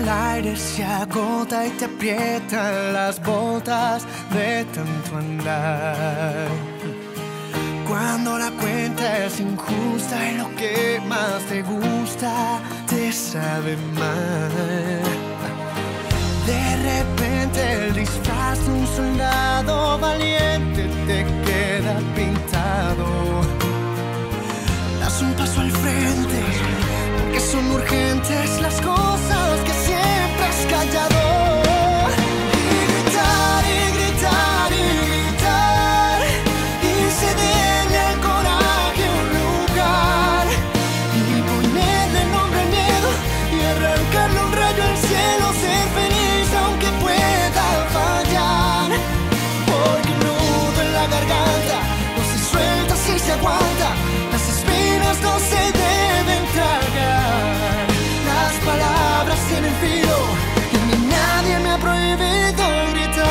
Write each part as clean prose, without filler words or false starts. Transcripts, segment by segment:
el aire se agota y te aprietan las botas de tanto andar. Cuando la cuenta es injusta y lo que más te gusta te sabe mal. De repente el disfraz de un soldado valiente te queda pintado. Das un paso al frente, porque son urgentes las cosas que siempre has callado. Y gritar, y gritar, y gritar, y cederle al coraje un lugar, y ponerle nombre al miedo, y arrancarle un rayo al cielo, ser feliz aunque pueda fallar. Porque el nudo en la garganta no se suelta si se aguanta. Las espinas no se deben tragar. Las palabras tienen filo y a mí nadie me ha prohibido gritar.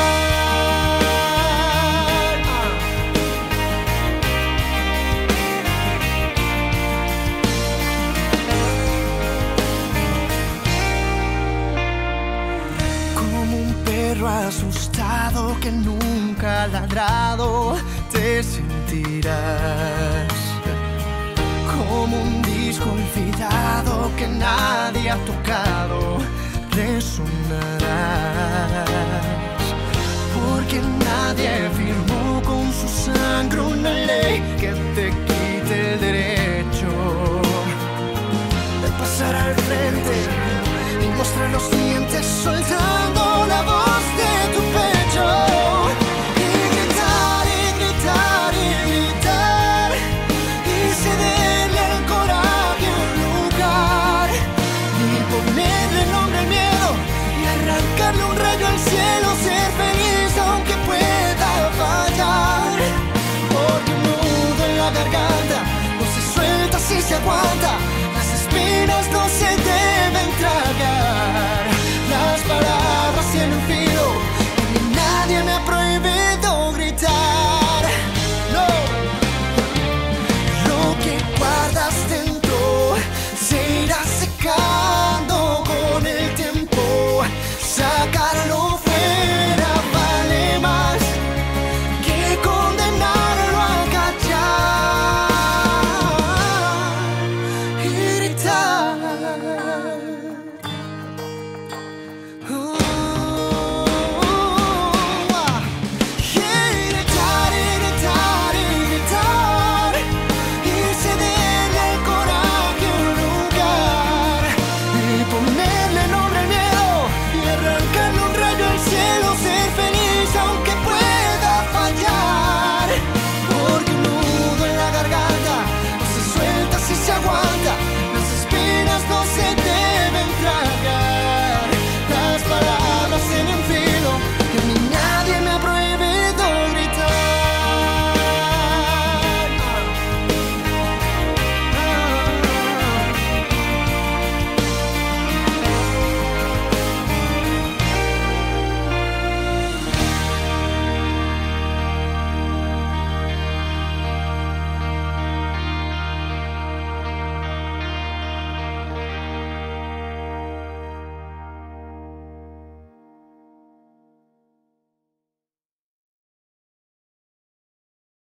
Como un perro asustado que nunca ha ladrado, te sentirás. Como un disco olvidado que nadie ha tocado, resonarás. Porque nadie firmó con su sangre una ley que te quite el derecho de pasar al frente y mostrar los dientes soltando la voz de tu pecho. Un rayo al cielo, ser feliz aunque pueda fallar. Porque un nudo en la garganta no se suelta si se aguanta.